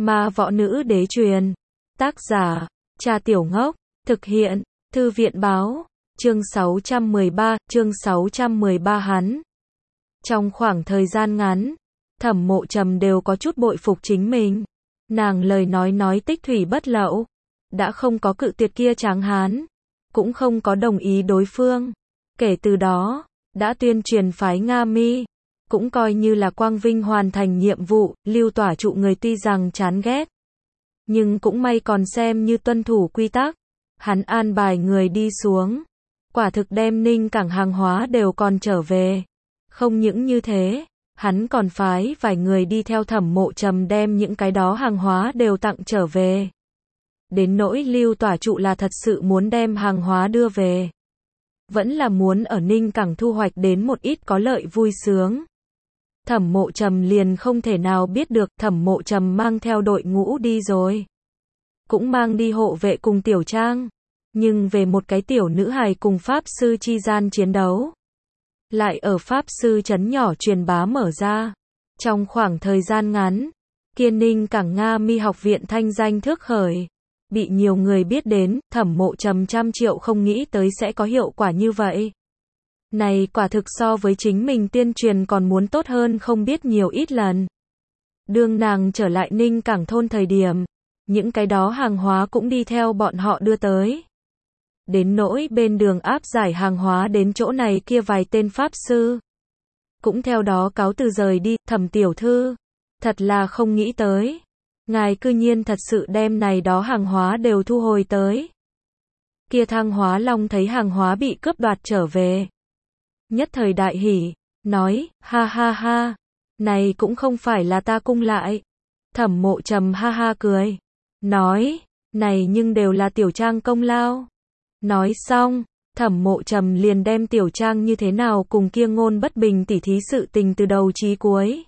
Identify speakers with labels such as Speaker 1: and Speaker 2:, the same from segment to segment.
Speaker 1: Ma võ nữ đế truyền. Tác giả, Cha Tiểu Ngốc. Thực hiện, Thư viện báo. Chương 613 hắn. Trong khoảng thời gian ngắn, Thẩm Mộ Trầm đều có chút bội phục chính mình. Nàng lời nói tích thủy bất lậu, đã không có cự tuyệt kia tráng hán, cũng không có đồng ý đối phương. Kể từ đó, đã tuyên truyền phái Nga Mi, cũng coi như là quang vinh hoàn thành nhiệm vụ. Lưu Tỏa Trụ người tuy rằng chán ghét, nhưng cũng may còn xem như tuân thủ quy tắc. Hắn an bài người đi xuống, quả thực đem Ninh Cảng hàng hóa đều còn trở về. Không những như thế, hắn còn phái vài người đi theo Thẩm Mộ Trầm đem những cái đó hàng hóa đều tặng trở về. Đến nỗi Lưu Tỏa Trụ là thật sự muốn đem hàng hóa đưa về, vẫn là muốn ở Ninh Cảng thu hoạch đến một ít có lợi vui sướng. Thẩm Mộ Trầm liền không thể nào biết được. Thẩm Mộ Trầm mang theo đội ngũ đi rồi, cũng mang đi hộ vệ cùng Tiểu Trang, nhưng về một cái tiểu nữ hài cùng Pháp Sư chi gian chiến đấu, lại ở Pháp Sư trấn nhỏ truyền bá mở ra. Trong khoảng thời gian ngắn, Kiên Ninh Cảng Nga Mi học viện thanh danh thước khởi, bị nhiều người biết đến. Thẩm Mộ Trầm trăm triệu không nghĩ tới sẽ có hiệu quả như vậy. Này quả thực so với chính mình tuyên truyền còn muốn tốt hơn không biết nhiều ít lần. Đương nàng trở lại Ninh Cảng thôn thời điểm, những cái đó hàng hóa cũng đi theo bọn họ đưa tới. Đến nỗi bên đường áp giải hàng hóa đến chỗ này kia vài tên Pháp Sư, cũng theo đó cáo từ rời đi. Thẩm tiểu thư, thật là không nghĩ tới, ngài cư nhiên thật sự đem này đó hàng hóa đều thu hồi tới. Kia Thang Hóa Long thấy hàng hóa bị cướp đoạt trở về, nhất thời đại hỉ, nói, ha ha ha, này cũng không phải là ta cung lại. Thẩm Mộ Trầm ha ha cười, nói, này nhưng đều là Tiểu Trang công lao. Nói xong, Thẩm Mộ Trầm liền đem Tiểu Trang như thế nào cùng kia Ngôn Bất Bình tỉ thí sự tình từ đầu chí cuối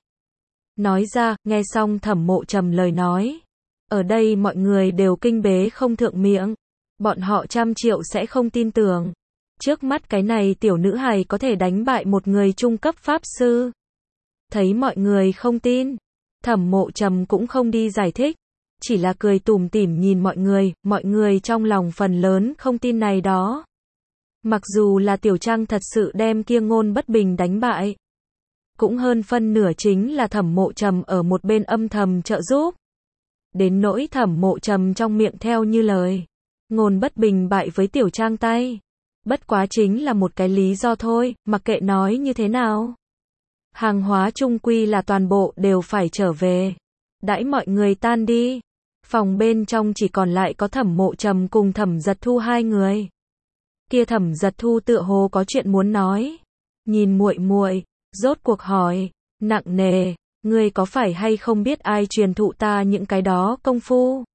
Speaker 1: nói ra. Nghe xong Thẩm Mộ Trầm lời nói, ở đây mọi người đều kinh bế không thượng miệng. Bọn họ trăm triệu sẽ không tin tưởng, trước mắt cái này tiểu nữ hài có thể đánh bại một người trung cấp Pháp Sư. Thấy mọi người không tin, Thẩm Mộ Trầm cũng không đi giải thích, chỉ là cười tủm tỉm nhìn mọi người trong lòng phần lớn không tin này đó. Mặc dù là Tiểu Trang thật sự đem kia Ngôn Bất Bình đánh bại, cũng hơn phân nửa chính là Thẩm Mộ Trầm ở một bên âm thầm trợ giúp. Đến nỗi Thẩm Mộ Trầm trong miệng theo như lời, Ngôn Bất Bình bại với Tiểu Trang tay, bất quá chính là một cái lý do thôi. Mặc kệ nói như thế nào, hàng hóa chung quy là toàn bộ đều phải trở về. Đãi mọi người tan đi, phòng bên trong chỉ còn lại có Thẩm Mộ Trầm cùng Thẩm Giật Thu hai người. Kia Thẩm Giật Thu tựa hồ có chuyện muốn nói, nhìn muội muội, rốt cuộc hỏi, nặng nề, ngươi có phải hay không biết ai truyền thụ ta những cái đó công phu?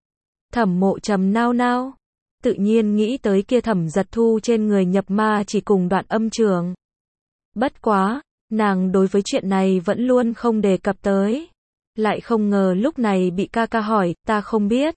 Speaker 1: Thẩm Mộ Trầm nao nao, tự nhiên nghĩ tới kia Thẩm Giật Thu trên người nhập ma chỉ cùng đoạn âm trường. Bất quá, nàng đối với chuyện này vẫn luôn không đề cập tới, lại không ngờ lúc này bị ca ca hỏi. Ta không biết.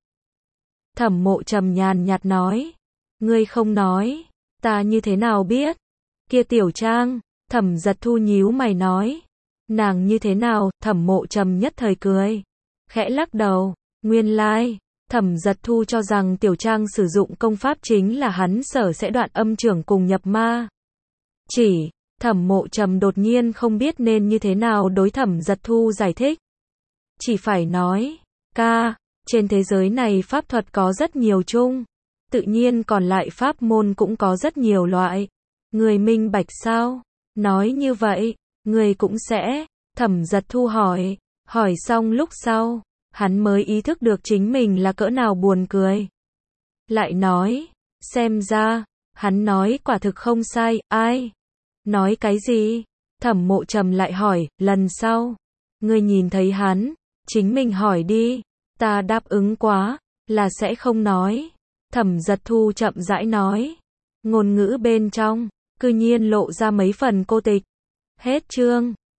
Speaker 1: Thẩm Mộ Trầm nhàn nhạt nói, ngươi không nói, ta như thế nào biết? Kia Tiểu Trang. Thẩm Giật Thu nhíu mày nói, nàng như thế nào? Thẩm Mộ Trầm nhất thời cười, khẽ lắc đầu, nguyên lai, Thẩm Giật Thu cho rằng Tiểu Trang sử dụng công pháp chính là hắn sở sẽ đoạn âm trưởng cùng nhập ma. Chỉ, Thẩm Mộ Trầm đột nhiên không biết nên như thế nào đối Thẩm Giật Thu giải thích. Chỉ phải nói, ca, trên thế giới này pháp thuật có rất nhiều chung, tự nhiên còn lại pháp môn cũng có rất nhiều loại. Người minh bạch sao? Nói như vậy, người cũng sẽ. Thẩm Giật Thu hỏi xong lúc sau, hắn mới ý thức được chính mình là cỡ nào buồn cười. Lại nói, xem ra, hắn nói quả thực không sai. Ai? Nói cái gì? Thẩm Mộ Trầm lại hỏi, lần sau, ngươi nhìn thấy hắn, chính mình hỏi đi. Ta đáp ứng quá, là sẽ không nói. Thẩm Giật Thu chậm rãi nói, ngôn ngữ bên trong, cư nhiên lộ ra mấy phần cô tịch. Hết chương.